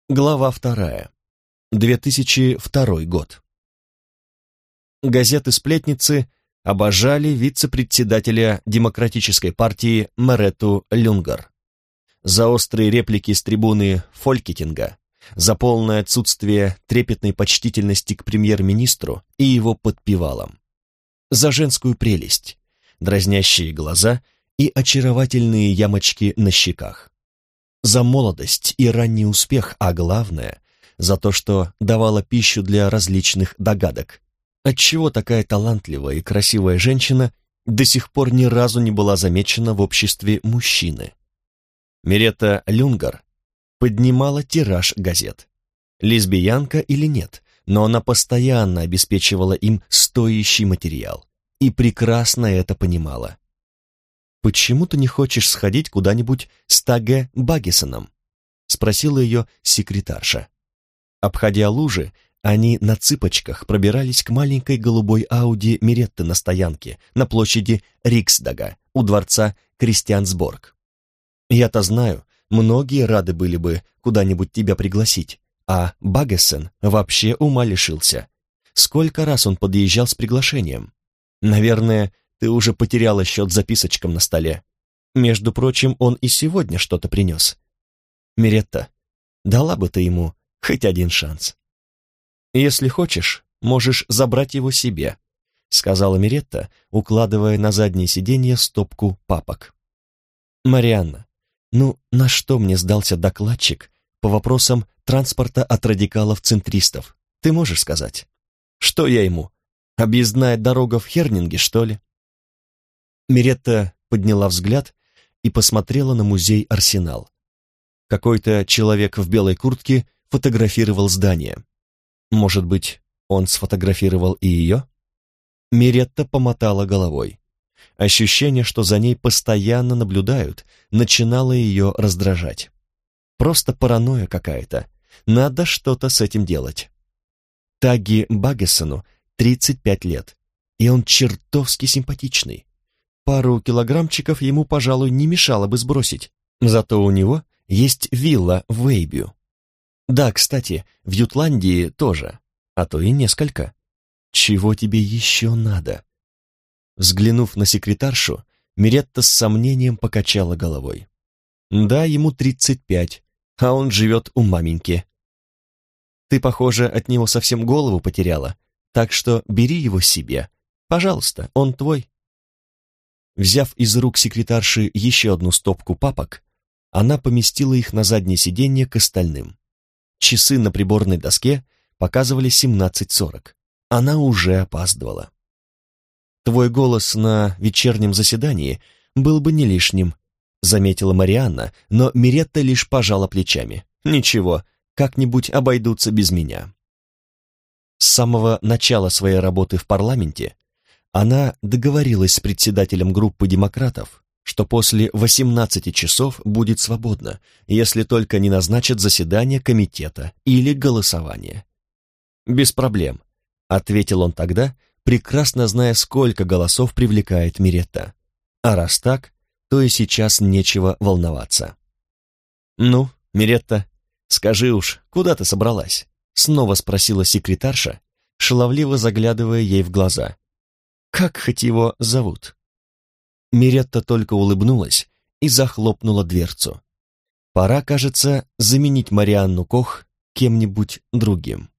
Глава 2. 2002 год. Газеты-сплетницы обожали вице-председателя Демократической партии Меретту Люнгар. За острые реплики с трибуны Фолькетинга, за полное отсутствие трепетной почтительности к премьер-министру и его подпевалам, за женскую прелесть, дразнящие глаза и очаровательные ямочки на щеках, за молодость и ранний успех, а главное, за то, что давала пищу для различных догадок. Отчего такая талантливая и красивая женщина до сих пор ни разу не была замечена в обществе мужчины? Меретта Люнгар поднимала тираж газет. Лесбиянка или нет, но она постоянно обеспечивала им стоящий материал и прекрасно это понимала. «Почему ты не хочешь сходить куда-нибудь с Таге Баггесоном?» — спросила ее секретарша. Обходя лужи, они на цыпочках пробирались к маленькой голубой Ауди Меретты на стоянке на площади Риксдага у дворца Кристиансборг. «Я-то знаю, многие рады были бы куда-нибудь тебя пригласить, а Баггесон вообще ума лишился. Сколько раз он подъезжал с приглашением? Наверное, ты уже потеряла счет записочкам на столе. Между прочим, он и сегодня что-то принес. Меретта, дала бы ты ему хоть один шанс. Если хочешь, можешь забрать его себе», — сказала Меретта, укладывая на заднее сиденье стопку папок. «Марианна, ну на что мне сдался докладчик по вопросам транспорта от радикалов-центристов? Ты можешь сказать? Что я ему? Объездная дорога в Хернинге, что ли?» Меретта подняла взгляд и посмотрела на музей «Арсенал». Какой-то человек в белой куртке фотографировал здание. Может быть, он сфотографировал и ее? Меретта помотала головой. Ощущение, что за ней постоянно наблюдают, начинало ее раздражать. Просто паранойя какая-то. Надо что-то с этим делать. Таги Баггесону 35 лет, и он чертовски симпатичный. Пару килограммчиков ему, пожалуй, не мешало бы сбросить. Зато у него есть вилла в Вейбю. Да, кстати, в Ютландии тоже, а то и несколько. Чего тебе еще надо? Взглянув на секретаршу, Меретта с сомнением покачала головой. Да, ему 35, а он живет у маменьки. Ты, похоже, от него совсем голову потеряла, так что бери его себе. Пожалуйста, он твой. Взяв из рук секретарши еще одну стопку папок, она поместила их на заднее сиденье к остальным. Часы на приборной доске показывали 17:40. Она уже опаздывала. «Твой голос на вечернем заседании был бы не лишним», заметила Марианна, но Меретта лишь пожала плечами. «Ничего, как-нибудь обойдутся без меня». С самого начала своей работы в парламенте она договорилась с председателем группы демократов, что после 18 часов будет свободно, если только не назначат заседание комитета или голосование. «Без проблем», — ответил он тогда, прекрасно зная, сколько голосов привлекает Меретта. А раз так, то и сейчас нечего волноваться. «Ну, Меретта, скажи уж, куда ты собралась?» — снова спросила секретарша, шаловливо заглядывая ей в глаза. «Как хоть его зовут?» Меретта только улыбнулась и захлопнула дверцу. Пора, кажется, заменить Марианну Кох кем-нибудь другим.